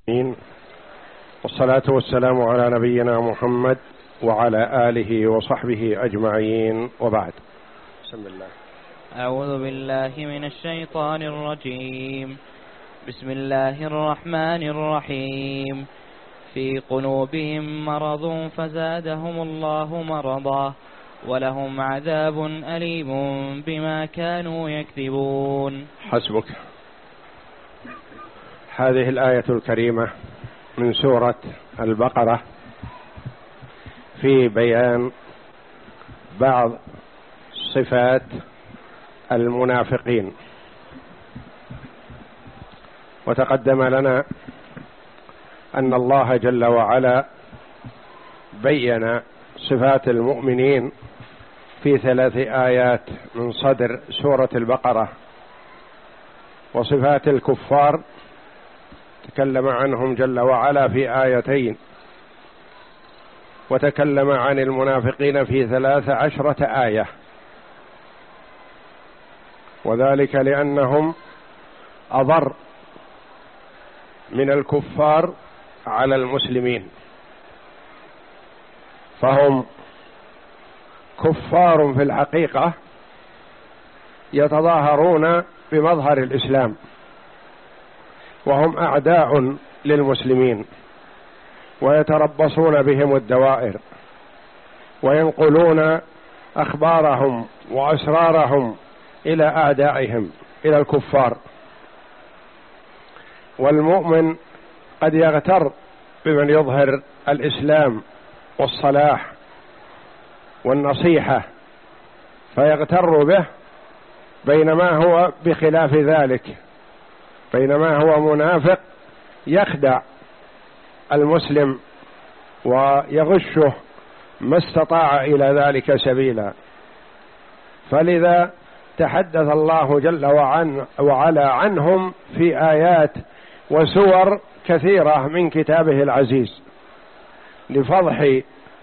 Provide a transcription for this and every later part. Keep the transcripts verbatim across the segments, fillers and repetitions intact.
والصلاة والسلام على نبينا محمد وعلى آله وصحبه أجمعين، وبعد. بسم الله. أعوذ بالله من الشيطان الرجيم. بسم الله الرحمن الرحيم. في قلوبهم مرض فزادهم الله مرضا ولهم عذاب أليم بما كانوا يكذبون. حسبك. هذه الآية الكريمة من سورة البقرة في بيان بعض صفات المنافقين، وتقدم لنا أن الله جل وعلا بين صفات المؤمنين في ثلاث آيات من صدر سورة البقرة، وصفات الكفار تكلم عنهم جل وعلا في آيتين، وتكلم عن المنافقين في ثلاث عشرة آية، وذلك لأنهم أضر من الكفار على المسلمين، فهم كفار في الحقيقة يتظاهرون بمظهر الإسلام، وهم أعداء للمسلمين ويتربصون بهم الدوائر وينقلون أخبارهم وأسرارهم إلى أعدائهم إلى الكفار. والمؤمن قد يغتر بمن يظهر الإسلام والصلاح والنصيحة فيغتر به، بينما هو بخلاف ذلك، بينما هو منافق يخدع المسلم ويغشه ما استطاع إلى ذلك سبيلا. فلذا تحدث الله جل وعلا عنهم في آيات وسور كثيرة من كتابه العزيز لفضح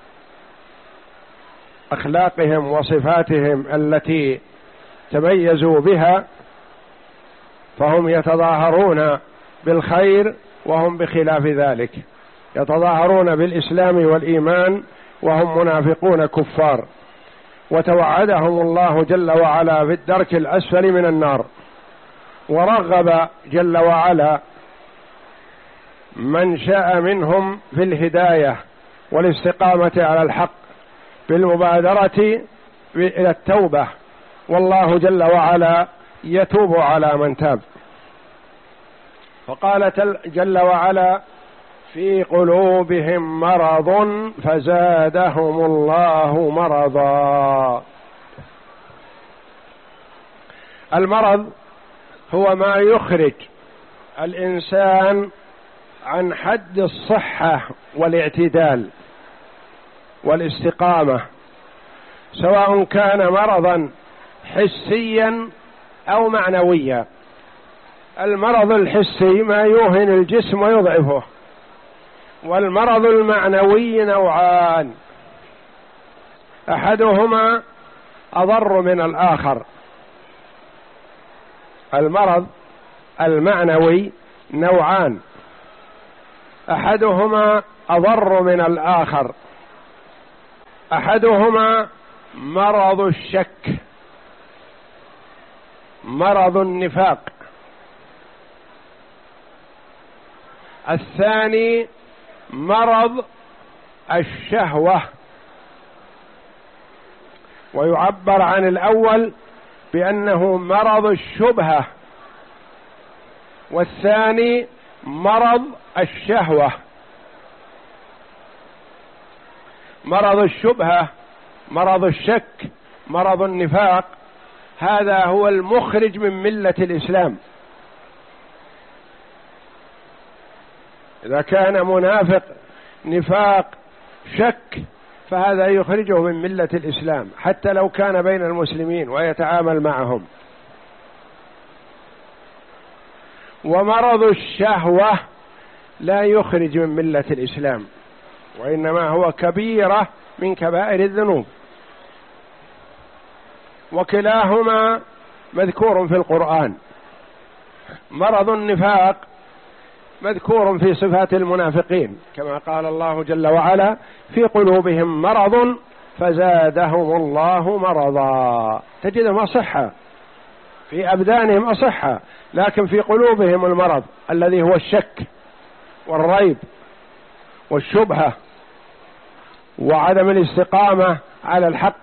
أخلاقهم وصفاتهم التي تميزوا بها، فهم يتظاهرون بالخير وهم بخلاف ذلك، يتظاهرون بالإسلام والإيمان وهم منافقون كفار، وتوعدهم الله جل وعلا في الدرك الأسفل من النار، ورغب جل وعلا من شاء منهم في الهداية والاستقامة على الحق بالمبادرة إلى التوبة، والله جل وعلا يتوب على من تاب. فقال جل وعلا: في قلوبهم مرض فزادهم الله مرضا. المرض هو ما يخرج الإنسان عن حد الصحة والاعتدال والاستقامة، سواء كان مرضا حسيا أو معنويا. المرض الحسي ما يوهن الجسم ويضعفه، والمرض المعنوي نوعان، أحدهما أضر من الآخر. المرض المعنوي نوعان، أحدهما أضر من الآخر. أحدهما مرض الشك، مرض النفاق. الثاني مرض الشهوة، ويعبر عن الأول بأنه مرض الشبهة، والثاني مرض الشهوة. مرض الشبهة، مرض الشك، مرض النفاق، هذا هو المخرج من ملة الإسلام. إذا كان منافق نفاق شك فهذا يخرجه من ملة الإسلام حتى لو كان بين المسلمين ويتعامل معهم. ومرض الشهوة لا يخرج من ملة الإسلام، وإنما هو كبيرة من كبائر الذنوب، وكلاهما مذكور في القرآن. مرض النفاق مذكور في صفات المنافقين كما قال الله جل وعلا في قلوبهم مرض فزادهم الله مرضا، تجدهم أصحة في أبدانهم أصحة، لكن في قلوبهم المرض الذي هو الشك والريب والشبهة وعدم الاستقامة على الحق.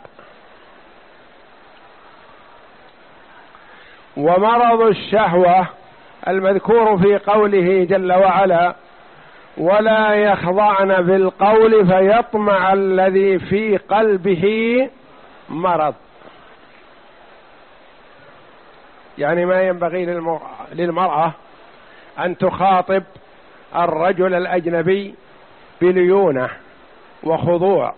ومرض الشهوة المذكور في قوله جل وعلا ولا يخضعن بالقول فيطمع الذي في قلبه مرض، يعني ما ينبغي للمرأة أن تخاطب الرجل الأجنبي بليونة وخضوع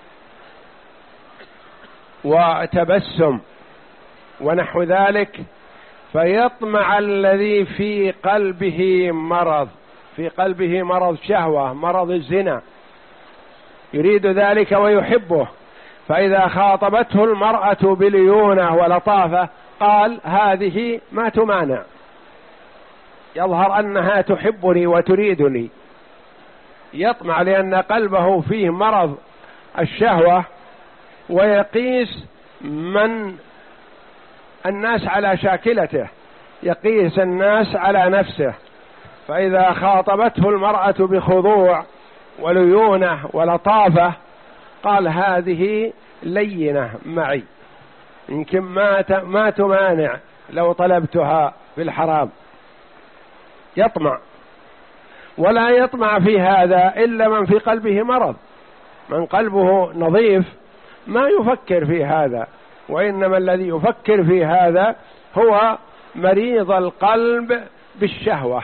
وتبسم ونحو ذلك، فيطمع الذي في قلبه مرض، في قلبه مرض شهوة، مرض الزنا، يريد ذلك ويحبه، فإذا خاطبته المرأة بليونة ولطافة قال هذه ما تمانع، يظهر أنها تحبني وتريدني، يطمع لأن قلبه فيه مرض الشهوة، ويقيس من الناس على شاكلته، يقيس الناس على نفسه، فإذا خاطبته المرأة بخضوع وليونة ولطافة قال هذه لينة معي، يمكن ما ما تمانع لو طلبتها في الحرام، يطمع. ولا يطمع في هذا إلا من في قلبه مرض، من قلبه نظيف ما يفكر في هذا، وإنما الذي يفكر في هذا هو مريض القلب بالشهوة.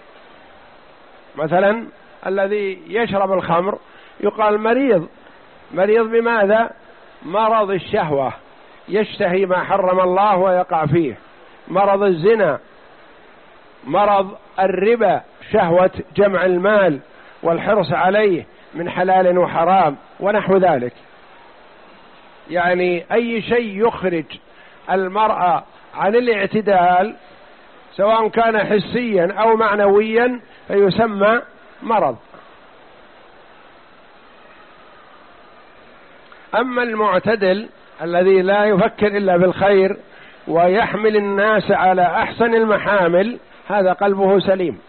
مثلا الذي يشرب الخمر يقال مريض، مريض بماذا؟ مرض الشهوة، يشتهي ما حرم الله ويقع فيه، مرض الزنا، مرض الربا، شهوة جمع المال والحرص عليه من حلال وحرام ونحو ذلك، يعني أي شيء يخرج المرأة عن الاعتدال سواء كان حسيا أو معنويا فيسمى مرض. أما المعتدل الذي لا يفكر إلا بالخير ويحمل الناس على أحسن المحامل هذا قلبه سليم.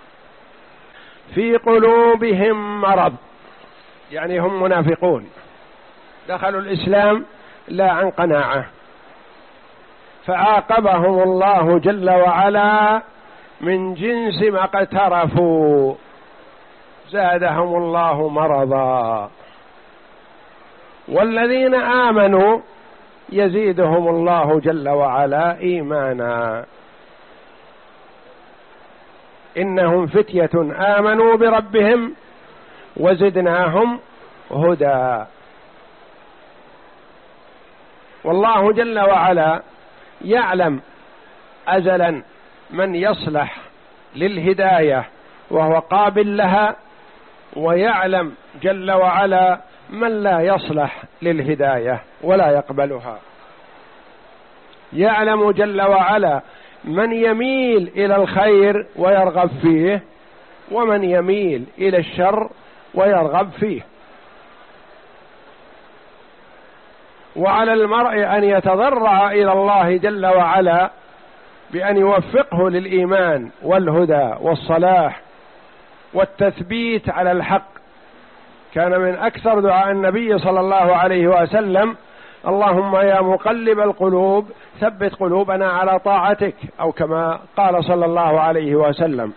في قلوبهم مرض، يعني هم منافقون، دخلوا الإسلام لا عن قناعة، فعاقبهم الله جل وعلا من جنس ما اقترفوا، زادهم الله مرضا. والذين آمنوا يزيدهم الله جل وعلا إيمانا، إنهم فتية آمنوا بربهم وزدناهم هدى. والله جل وعلا يعلم أزلا من يصلح للهداية وهو قابل لها، ويعلم جل وعلا من لا يصلح للهداية ولا يقبلها. يعلم جل وعلا من يميل إلى الخير ويرغب فيه، ومن يميل إلى الشر ويرغب فيه. وعلى المرء أن يتضرع إلى الله جل وعلا بأن يوفقه للإيمان والهدى والصلاح والتثبيت على الحق. كان من أكثر دعاء النبي صلى الله عليه وسلم اللهم يا مقلب القلوب ثبت قلوبنا على طاعتك، أو كما قال صلى الله عليه وسلم.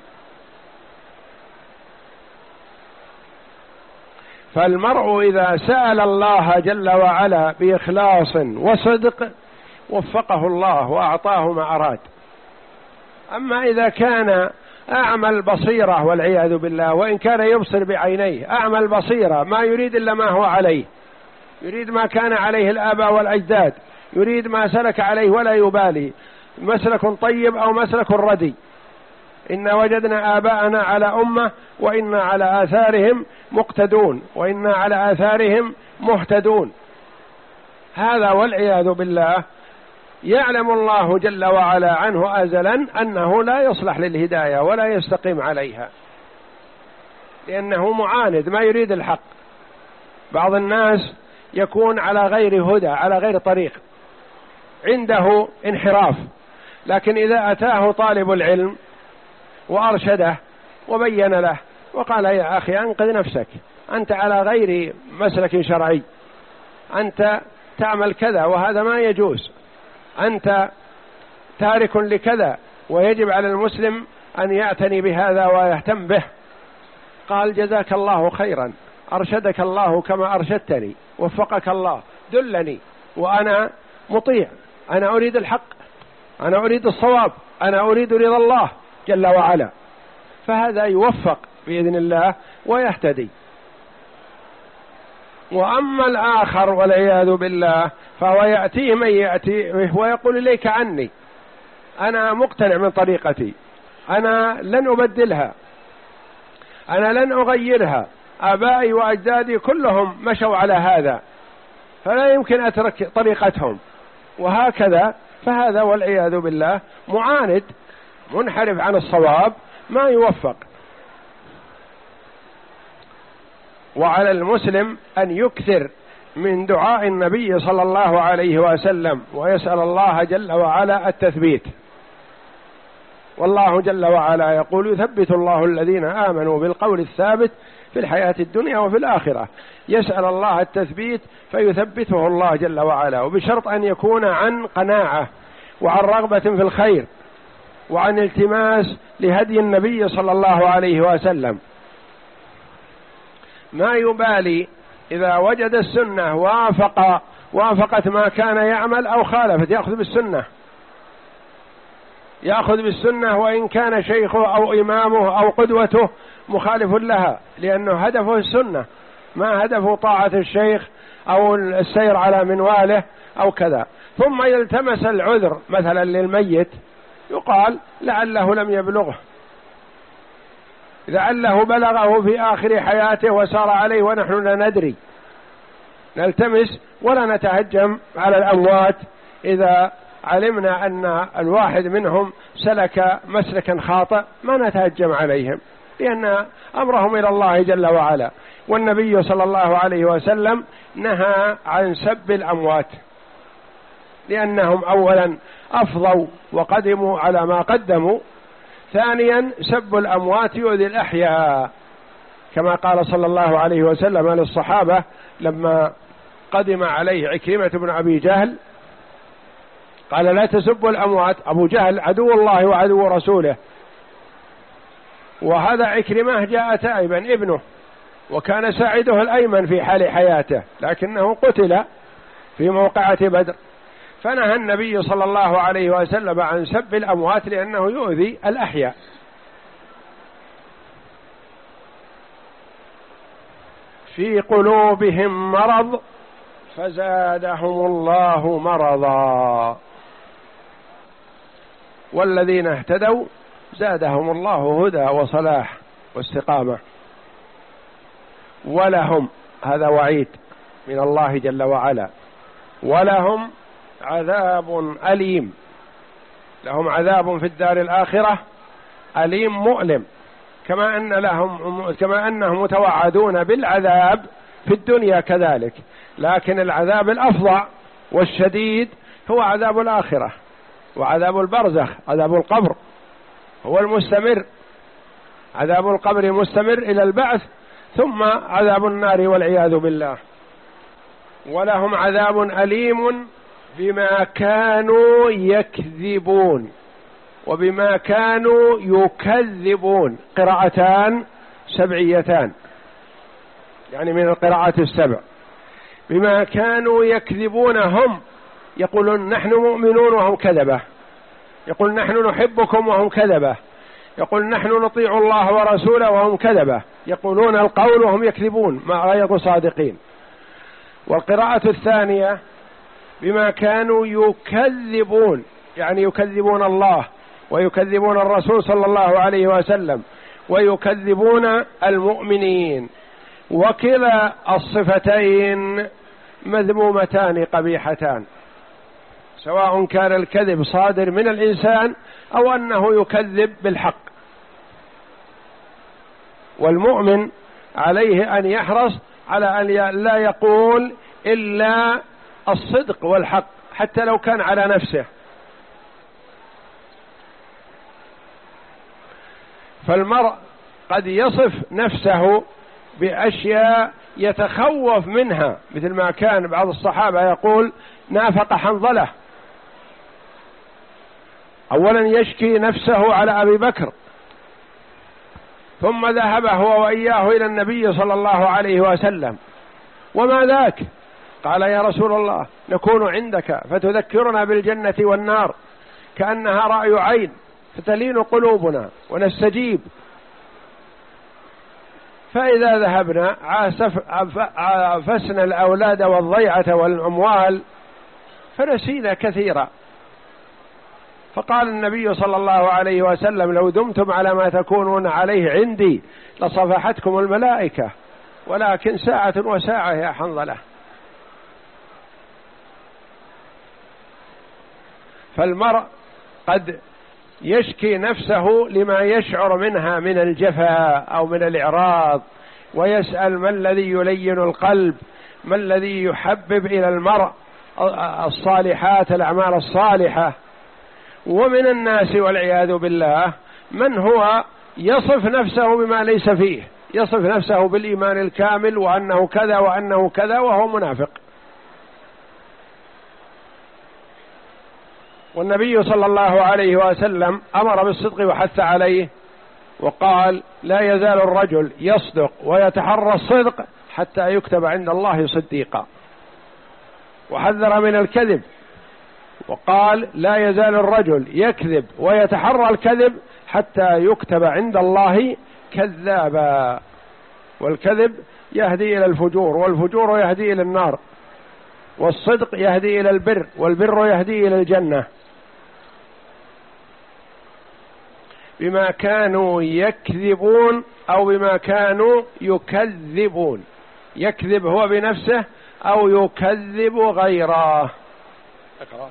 فالمرء إذا سأل الله جل وعلا بإخلاص وصدق وفقه الله وأعطاه ما أراد. أما إذا كان أعمى البصيرة والعياذ بالله، وإن كان يبصر بعينيه، أعمى البصيرة ما يريد إلا ما هو عليه، يريد ما كان عليه الآباء والأجداد، يريد ما سلك عليه ولا يبالي مسلك طيب أو مسلك ردي. إنا وجدنا آباءنا على أمة وإنا على آثارهم مقتدون وإنا على آثارهم مهتدون. هذا والعياذ بالله يعلم الله جل وعلا عنه أزلا أنه لا يصلح للهداية ولا يستقيم عليها، لأنه معاند ما يريد الحق. بعض الناس يكون على غير هدى، على غير طريق، عنده انحراف، لكن إذا أتاه طالب العلم وأرشده وبين له وقال يا أخي أنقذ نفسك، أنت على غير مسلك شرعي، أنت تعمل كذا وهذا ما يجوز، أنت تارك لكذا ويجب على المسلم أن يعتني بهذا ويهتم به، قال جزاك الله خيرا، أرشدك الله كما أرشدتني، وفقك الله، دلني وأنا مطيع، أنا أريد الحق، أنا أريد الصواب، أنا أريد رضا الله جل وعلا، فهذا يوفق بإذن الله ويهتدي. وأما الآخر والعياذ بالله فهو يأتيه من يأتي ويقول إليك عني، أنا مقتنع من طريقتي، أنا لن أبدلها، أنا لن أغيرها، آبائي وأجدادي كلهم مشوا على هذا فلا يمكن أترك طريقتهم، وهكذا. فهذا والعياذ بالله معاند منحرف عن الصواب ما يوفق. وعلى المسلم أن يكثر من دعاء النبي صلى الله عليه وسلم ويسأل الله جل وعلا التثبيت. والله جل وعلا يقول يثبت الله الذين آمنوا بالقول الثابت في الحياة الدنيا وفي الآخرة، يسأل الله التثبيت فيثبته الله جل وعلا، وبشرط أن يكون عن قناعة وعن رغبة في الخير وعن التماس لهدي النبي صلى الله عليه وسلم. ما يبالي إذا وجد السنة وافق وافقت ما كان يعمل أو خالفت، يأخذ بالسنة، يأخذ بالسنة وإن كان شيخه أو إمامه أو قدوته مخالف لها، لأنه هدفه السنة، ما هدفه طاعة الشيخ أو السير على منواله أو كذا. ثم يلتمس العذر مثلا للميت، يقال لعله لم يبلغه، لعله بلغه في آخر حياته وسار عليه ونحن لا ندري، نلتمس ولا نتهجم على الأموات إذا علمنا أن الواحد منهم سلك مسلكا خاطئ، ما نتهجم عليهم لأن أمرهم إلى الله جل وعلا. والنبي صلى الله عليه وسلم نهى عن سب الأموات، لأنهم أولا أفضوا وقدموا على ما قدموا، ثانيا سب الأموات يؤذي الأحياء، كما قال صلى الله عليه وسلم للصحابة لما قدم عليه عكرمة بن أبي جهل قال لا تسبوا الأموات، أبو جهل عدو الله وعدو رسوله، وهذا عكرمة جاء تائبا ابنه وكان ساعده الأيمن في حال حياته، لكنه قتل في موقعة بدر، فنهى النبي صلى الله عليه وسلم عن سب الأموات لأنه يؤذي الأحياء. في قلوبهم مرض فزادهم الله مرضا والذين اهتدوا زادهم الله هدى وصلاح واستقامة. ولهم، هذا وعيد من الله جل وعلا، ولهم عذاب أليم، لهم عذاب في الدار الآخرة أليم مؤلم، كما أن لهم كما أنهم متوعدون بالعذاب في الدنيا كذلك، لكن العذاب الأفظع والشديد هو عذاب الآخرة، وعذاب البرزخ عذاب القبر هو المستمر، عذاب القبر مستمر إلى البعث، ثم عذاب النار والعياذ بالله. ولهم عذاب أليم بما كانوا يكذبون وبما كانوا يكذبون، قراءتان سبعيتان يعني من القراءات السبع. بما كانوا يكذبون، هم يقولون نحن مؤمنون وهم كذبة، يقول نحن نحبكم وهم كذبة، يقول نحن نطيع الله ورسوله وهم كذبة، يقولون القول وهم يكذبون ما غير صادقين. والقراءة الثانية بما كانوا يكذبون، يعني يكذبون الله ويكذبون الرسول صلى الله عليه وسلم ويكذبون المؤمنين. وكلا الصفتين مذمومتان قبيحتان، سواء كان الكذب صادر من الإنسان أو أنه يكذب بالحق. والمؤمن عليه أن يحرص على أن لا يقول إلا الصدق والحق حتى لو كان على نفسه. فالمرء قد يصف نفسه بأشياء يتخوف منها، مثل ما كان بعض الصحابة يقول نافق حنظلة، أولا يشكي نفسه على أبي بكر، ثم ذهب هو وإياه إلى النبي صلى الله عليه وسلم، وما ذاك؟ قال يا رسول الله نكون عندك فتذكرنا بالجنة والنار كأنها رأي عين فتلين قلوبنا ونستجيب، فإذا ذهبنا عافسنا الأولاد والضيعة والأموال فنسينا كثيرا. فقال النبي صلى الله عليه وسلم لو دمتم على ما تكونون عليه عندي لصفحتكم الملائكة، ولكن ساعة وساعة يا حنظلة. فالمرء قد يشكي نفسه لما يشعر منها من الجفاء أو من الإعراض، ويسأل ما الذي يلين القلب، ما الذي يحبب إلى المرء الصالحات الأعمال الصالحة. ومن الناس والعياذ بالله من هو يصف نفسه بما ليس فيه، يصف نفسه بالإيمان الكامل وأنه كذا وأنه كذا وهو منافق. والنبي صلى الله عليه وسلم أمر بالصدق وحث عليه وقال لا يزال الرجل يصدق ويتحرى الصدق حتى يكتب عند الله صديقا، وحذر من الكذب وقال لا يزال الرجل يكذب ويتحرى الكذب حتى يكتب عند الله كذابا. والكذب يهدي إلى الفجور، والفجور يهدي إلى النار، والصدق يهدي إلى البر، والبر يهدي إلى الجنة. بما كانوا يكذبون أو بما كانوا يكذبون، يكذب هو بنفسه أو يكذب غيره. أقرأ.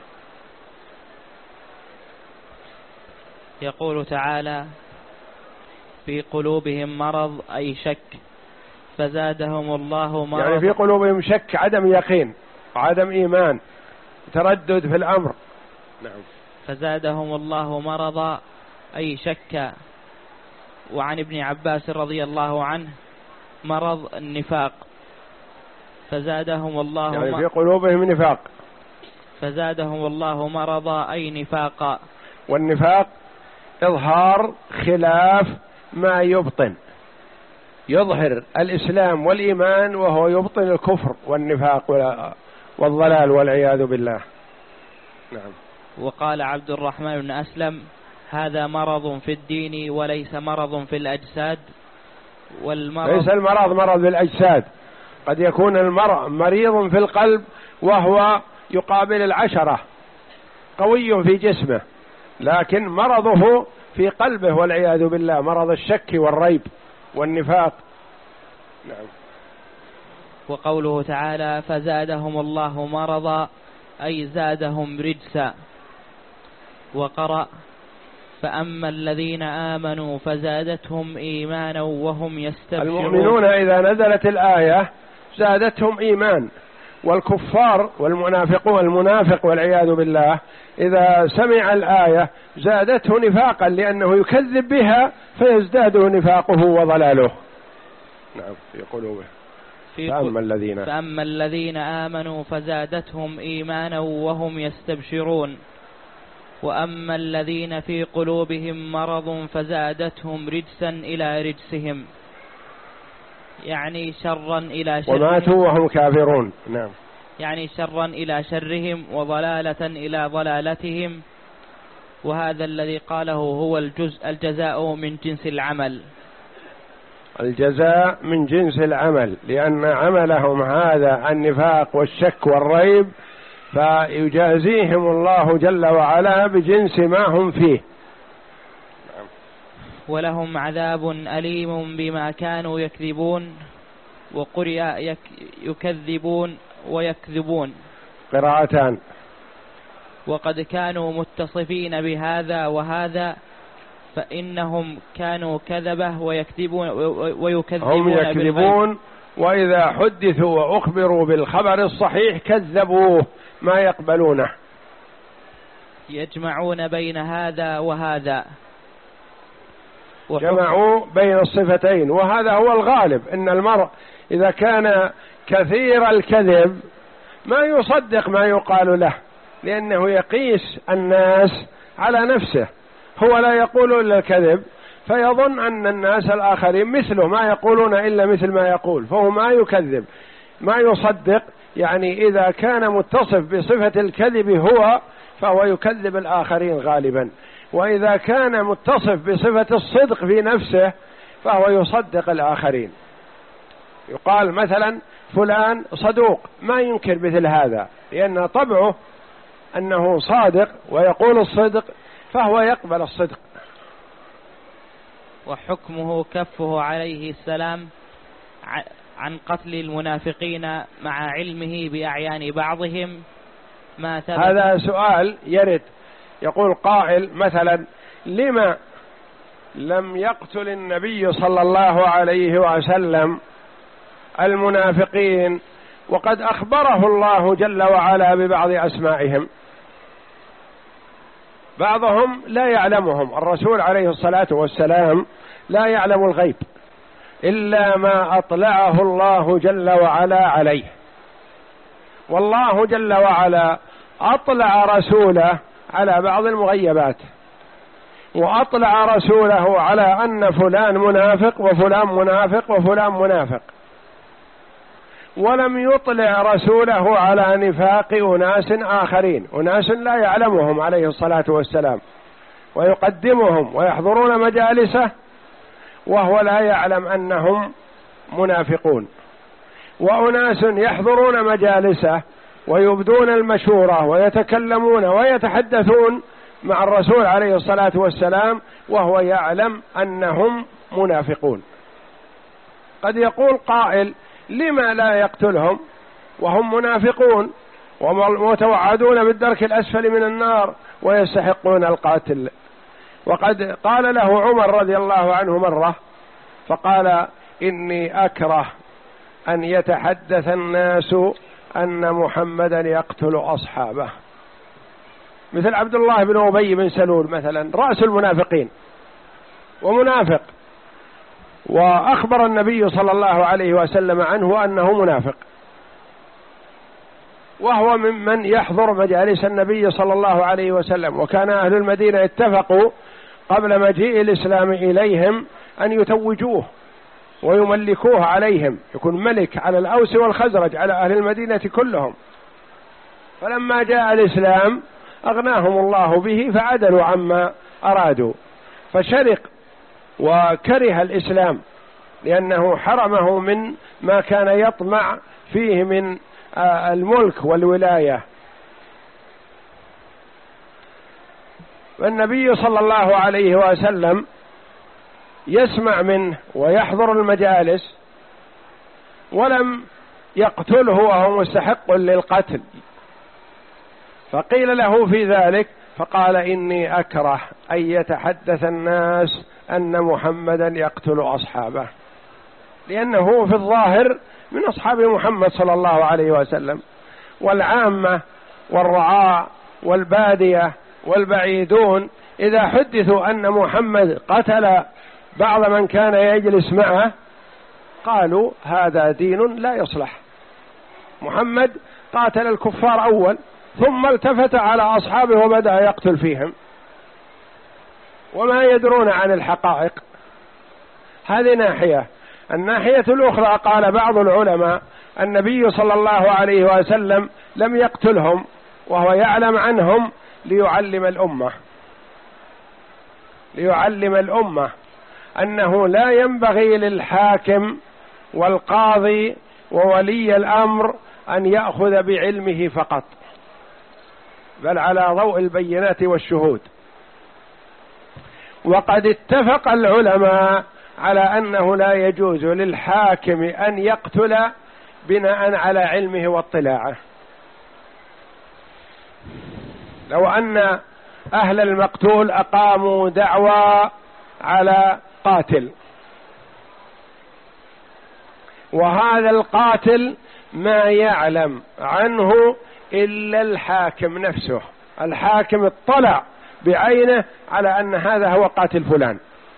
يقول تعالى في قلوبهم مرض أي شك فزادهم الله مرض، يعني في قلوبهم شك، عدم يقين وعدم إيمان، تردد في الأمر. نعم. فزادهم الله مرضا أي شك. وعن ابن عباس رضي الله عنه مرض النفاق فزادهم الله يعني في قلوبهم نفاق، فزادهم الله مرضا أي نفاقا. والنفاق إظهار خلاف ما يبطن، يظهر الإسلام والإيمان وهو يبطن الكفر والنفاق والضلال والعياذ بالله. نعم. وقال عبد الرحمن بن أسلم هذا مرض في الدين وليس مرض في الأجساد. والمرض ليس المرض مرض بالأجساد، قد يكون المرء مريض في القلب وهو يقابل العشرة، قوي في جسمه، لكن مرضه في قلبه والعياذ بالله، مرض الشك والريب والنفاق. نعم. وقوله تعالى فزادهم الله مرضا أي زادهم رجسا. وقرأ فأما الذين آمنوا فزادتهم إيمانا وهم يستبشرون. المؤمنون إذا نزلت الآية زادتهم إيمان، والكفار والمنافقون المنافق والعياذ بالله إذا سمع الآية زادته نفاقا لأنه يكذب بها فيزداد نفاقه وضلاله. نعم. في قلوبه. فأما الذين فأما الذين آمنوا فزادتهم إيمانا وهم يستبشرون. وأما الذين في قلوبهم مرض فزادتهم رجسا إلى رجسهم، يعني شرا إلى شرهم، وماتوا وهم كافرون. نعم. يعني شرا إلى شرهم وضلالة إلى ضلالتهم. وهذا الذي قاله هو الجزء الجزاء من جنس العمل، الجزاء من جنس العمل، لأن عملهم هذا النفاق والشك والريب فيجازيهم الله جل وعلا بجنس ما هم فيه. ولهم عذاب أليم بما كانوا يكذبون. وقرئ يكذبون ويكذبون، قراءتان. وقد كانوا متصفين بهذا وهذا فإنهم كانوا كذبة ويكذبون ويكذبون هم يكذبون، وإذا حدثوا وأخبروا بالخبر الصحيح كذبوه ما يقبلونه. يجمعون بين هذا وهذا، جمعوا بين الصفتين، وهذا هو الغالب، إن المرء إذا كان كثير الكذب ما يصدق ما يقال له، لأنه يقيس الناس على نفسه، هو لا يقول إلا الكذب فيظن أن الناس الآخرين مثله ما يقولون إلا مثل ما يقول، فهو ما يكذب ما يصدق. يعني إذا كان متصف بصفة الكذب هو فهو يكذب الآخرين غالبا، وإذا كان متصف بصفة الصدق في نفسه فهو يصدق الآخرين. يقال مثلا فلان صدوق، ما ينكر مثل هذا لأن طبعه أنه صادق ويقول الصدق فهو يقبل الصدق. وحكمه كفه عليه السلام عن قتل المنافقين مع علمه بأعيان بعضهم ما ثبت. هذا سؤال يرد، يقول قائل مثلا لما لم يقتل النبي صلى الله عليه وسلم المنافقين وقد أخبره الله جل وعلا ببعض أسمائهم؟ بعضهم لا يعلمهم، الرسول عليه الصلاة والسلام لا يعلم الغيب إلا ما أطلعه الله جل وعلا عليه، والله جل وعلا أطلع رسوله على بعض المغيبات، وأطلع رسوله على أن فلان منافق وفلان منافق وفلان منافق، ولم يطلع رسوله على نفاق أناس آخرين، أناس لا يعلمهم عليه الصلاة والسلام، ويقدمهم ويحضرون مجالسه وهو لا يعلم أنهم منافقون، وأناس يحضرون مجالسه ويبدون المشورة ويتكلمون ويتحدثون مع الرسول عليه الصلاة والسلام وهو يعلم أنهم منافقون. قد يقول قائل لما لا يقتلهم وهم منافقون ومتوعدون بالدرك الأسفل من النار ويستحقون القاتل؟ وقد قال له عمر رضي الله عنه مرة فقال إني أكره أن يتحدث الناس أن محمدا يقتل أصحابه، مثل عبد الله بن أبي بن سلول مثلا رأس المنافقين ومنافق، وأخبر النبي صلى الله عليه وسلم عنه أنه منافق، وهو ممن يحضر مجالس النبي صلى الله عليه وسلم. وكان أهل المدينة اتفقوا قبل مجيء الإسلام إليهم أن يتوجوه ويملكوه عليهم، يكون ملك على الأوس والخزرج على أهل المدينة كلهم، فلما جاء الإسلام أغناهم الله به فعدلوا عما أرادوا، فشرق وكره الإسلام لأنه حرمه من ما كان يطمع فيه من الملك والولاية. والنبي صلى الله عليه وسلم يسمع منه ويحضر المجالس ولم يقتله وهو مستحق للقتل، فقيل له في ذلك فقال إني أكره أن يتحدث الناس أن محمدا يقتل أصحابه، لأنه في الظاهر من أصحاب محمد صلى الله عليه وسلم، والعامة والرعاء والبادية والبعيدون إذا حدثوا أن محمد قتل بعض من كان يجلس معه قالوا هذا دين لا يصلح، محمد قاتل الكفار أول ثم التفت على أصحابه وبدأ يقتل فيهم وما يدرون عن الحقائق. هذه ناحية. الناحية الأخرى قال بعض العلماء النبي صلى الله عليه وسلم لم يقتلهم وهو يعلم عنهم ليعلم الأمة ليعلم الأمة أنه لا ينبغي للحاكم والقاضي وولي الأمر أن يأخذ بعلمه فقط، بل على ضوء البينات والشهود. وقد اتفق العلماء على أنه لا يجوز للحاكم أن يقتل بناء على علمه واطلاعه. لو أن أهل المقتول أقاموا دعوى على قاتل، وهذا القاتل ما يعلم عنه إلا الحاكم نفسه، الحاكم اطلع بعينه على أن هذا هو قاتل فلان،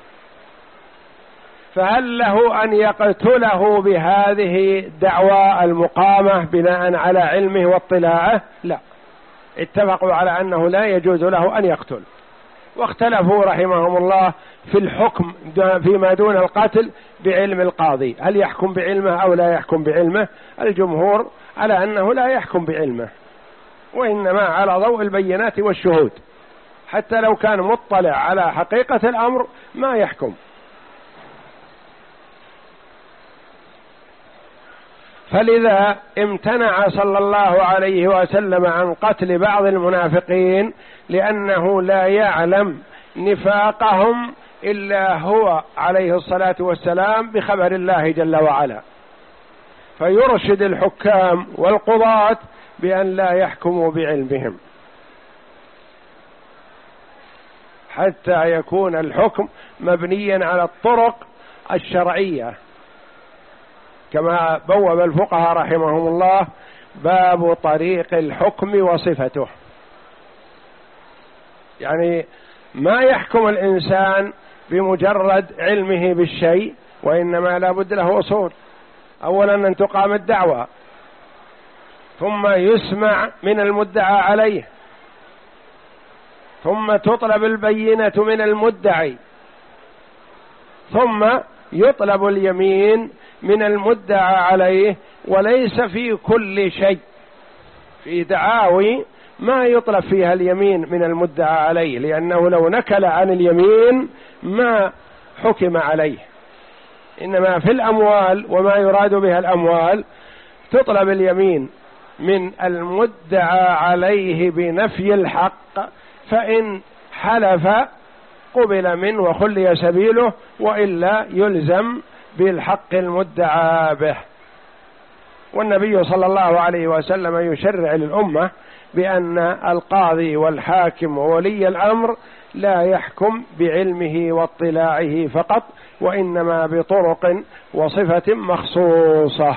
فهل له أن يقتله بهذه الدعوى المقامة بناء على علمه واطلاعه؟ لا، اتفقوا على أنه لا يجوز له أن يقتل، واختلفوا رحمهم الله في الحكم فيما دون القتل بعلم القاضي، هل يحكم بعلمه أو لا يحكم بعلمه؟ الجمهور على أنه لا يحكم بعلمه، وإنما على ضوء البينات والشهود، حتى لو كان مطلع على حقيقة الأمر ما يحكم. فلذا امتنع صلى الله عليه وسلم عن قتل بعض المنافقين، لأنه لا يعلم نفاقهم إلا هو عليه الصلاة والسلام بخبر الله جل وعلا، فيرشد الحكام والقضاة بأن لا يحكموا بعلمهم حتى يكون الحكم مبنيا على الطرق الشرعية، كما بوب الفقهاء رحمهم الله باب طريق الحكم وصفته. يعني ما يحكم الإنسان بمجرد علمه بالشيء، وإنما لا بد له أصول. أولا أن تقام الدعوة، ثم يسمع من المدعى عليه، ثم تطلب البينة من المدعي، ثم يطلب اليمين من المدعى عليه. وليس في كل شيء في دعاوي ما يطلب فيها اليمين من المدعى عليه، لأنه لو نكل عن اليمين ما حكم عليه. إنما في الأموال وما يراد بها الأموال تطلب اليمين من المدعى عليه بنفي الحق، فإن حلف قبل منه وخلي سبيله، وإلا يلزم بالحق المدعى به. والنبي صلى الله عليه وسلم يشرع للأمة بأن القاضي والحاكم وولي الأمر لا يحكم بعلمه واطلاعه فقط، وإنما بطرق وصفة مخصوصة،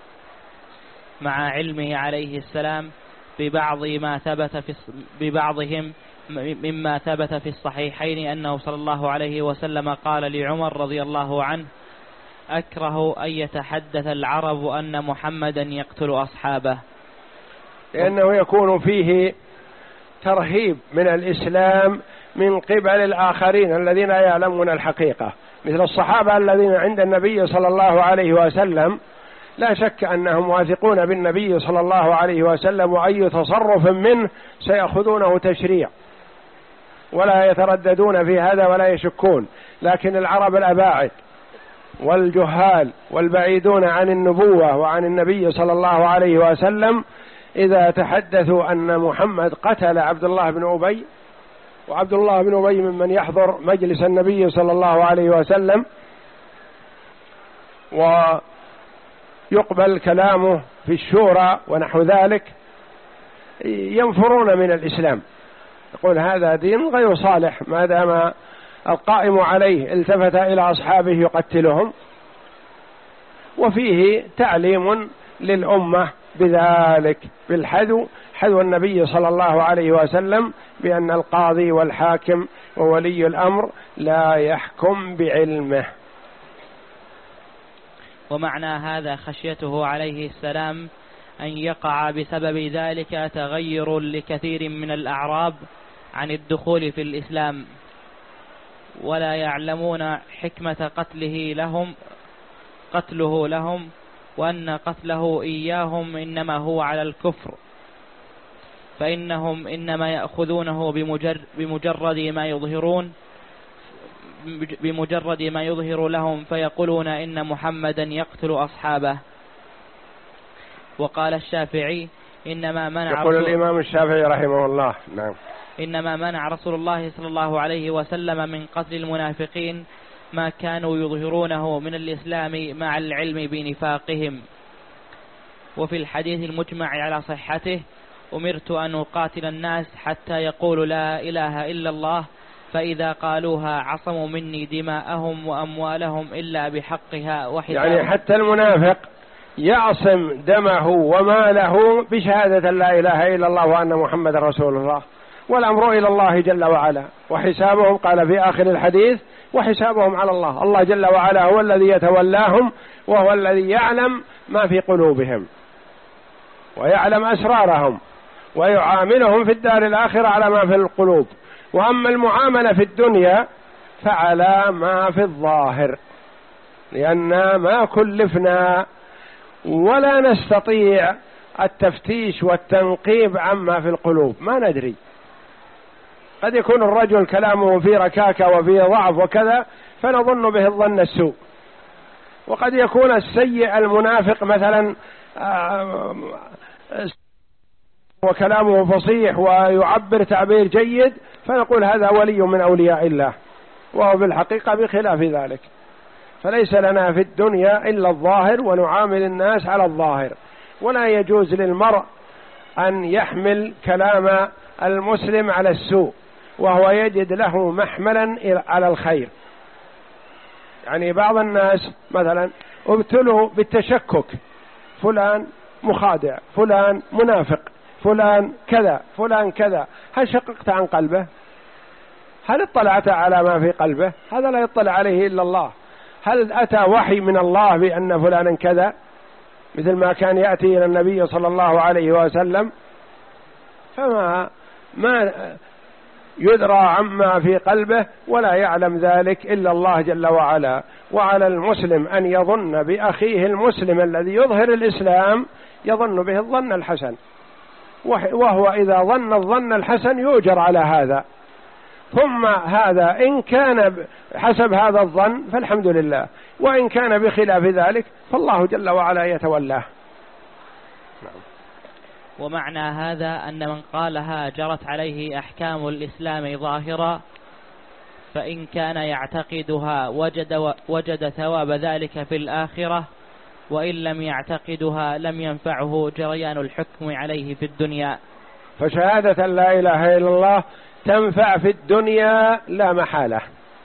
مع علمه عليه السلام ببعض ما ثبت في ببعضهم مما ثبت في الصحيحين أنه صلى الله عليه وسلم قال لعمر رضي الله عنه: أكره أن يتحدث العرب أن محمدا يقتل أصحابه، لأنه يكون فيه ترهيب من الإسلام من قبل الآخرين الذين يعلمون الحقيقة، مثل الصحابة الذين عند النبي صلى الله عليه وسلم لا شك أنهم واثقون بالنبي صلى الله عليه وسلم، وأي تصرف منه سيأخذونه تشريع ولا يترددون في هذا ولا يشكون. لكن العرب الأباعد والجهال والبعيدون عن النبوة وعن النبي صلى الله عليه وسلم إذا تحدثوا أن محمد قتل عبد الله بن أبي، وعبد الله بن أبي ممن يحضر مجلس النبي صلى الله عليه وسلم ويقبل كلامه في الشورى ونحو ذلك، ينفرون من الإسلام، يقول هذا دين غير صالح ما دام القائم عليه التفت إلى أصحابه يقتلهم. وفيه تعليم للأمة بذلك بالحذو، حذو النبي صلى الله عليه وسلم بأن القاضي والحاكم وولي الأمر لا يحكم بعلمه. ومعنى هذا خشيته عليه السلام أن يقع بسبب ذلك تغير لكثير من الأعراب عن الدخول في الإسلام، ولا يعلمون حكمة قتله لهم قتله لهم وأن قتله إياهم إنما هو على الكفر، فإنهم إنما يأخذونه بمجرد, بمجرد ما يظهرون بمجرد ما يظهر لهم، فيقولون إن محمدا يقتل أصحابه. وقال الشافعي: إنما منع يقول الإمام الشافعي رحمه الله نعم إنما منع رسول الله صلى الله عليه وسلم من قتل المنافقين ما كانوا يظهرونه من الإسلام مع العلم بنفاقهم. وفي الحديث المجمع على صحته: أمرت أن أقاتل الناس حتى يقولوا لا إله إلا الله، فإذا قالوها عصموا مني دماءهم وأموالهم إلا بحقها وحسابهم. يعني حتى المنافق يعصم دمه وماله بشهادة لا إله إلا الله وأن محمد رسول الله، والأمر إلى الله جل وعلا، وحسابهم قال في آخر الحديث وحسابهم على الله. الله جل وعلا هو الذي يتولاهم، وهو الذي يعلم ما في قلوبهم ويعلم أسرارهم ويعاملهم في الدار الآخرة على ما في القلوب. وأما المعاملة في الدنيا فعلى ما في الظاهر، لأننا ما كلفنا ولا نستطيع التفتيش والتنقيب عما في القلوب، ما ندري. قد يكون الرجل كلامه فيه ركاكة وفيه ضعف وكذا فنظن به الظن السوء، وقد يكون السيء المنافق مثلا وكلامه فصيح ويعبر تعبير جيد فنقول هذا ولي من أولياء الله، وهو بالحقيقة بخلاف ذلك. فليس لنا في الدنيا إلا الظاهر، ونعامل الناس على الظاهر، ولا يجوز للمرء أن يحمل كلام المسلم على السوء وهو يجد له محملا على الخير. يعني بعض الناس مثلا ابتلوا بالتشكك، فلان مخادع، فلان منافق، فلان كذا، فلان كذا. هل شققت عن قلبه؟ هل اطلعت على ما في قلبه؟ هذا لا يطلع عليه إلا الله. هل أتى وحي من الله بأن فلانا كذا مثل ما كان يأتي إلى النبي صلى الله عليه وسلم؟ فما ما يدرى عما في قلبه، ولا يعلم ذلك إلا الله جل وعلا. وعلى المسلم أن يظن بأخيه المسلم الذي يظهر الإسلام يظن به الظن الحسن، وهو إذا ظن الظن الحسن يؤجر على هذا. ثم هذا إن كان حسب هذا الظن فالحمد لله، وإن كان بخلاف ذلك فالله جل وعلا يتولاه. ومعنى هذا أن من قالها جرت عليه أحكام الإسلام ظاهرا، فإن كان يعتقدها وجد, وجد ثواب ذلك في الآخرة، وإن لم يعتقدها لم ينفعه جريان الحكم عليه في الدنيا. فشهادة لا إله إلا الله تنفع في الدنيا لا محالة،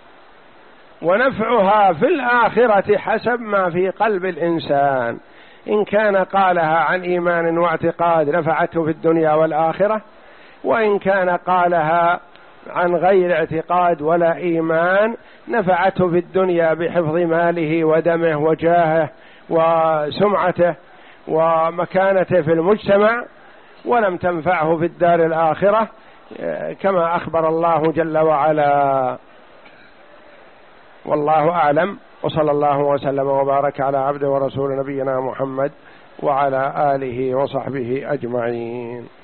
ونفعها في الآخرة حسب ما في قلب الإنسان. إن كان قالها عن إيمان واعتقاد نفعته في الدنيا والآخرة، وإن كان قالها عن غير اعتقاد ولا إيمان نفعته في الدنيا بحفظ ماله ودمه وجاهه وسمعته ومكانته في المجتمع، ولم تنفعه في الدار الآخرة كما أخبر الله جل وعلا. والله أعلم، وصلى الله وسلم وبارك على عبده ورسول نبينا محمد وعلى آله وصحبه أجمعين.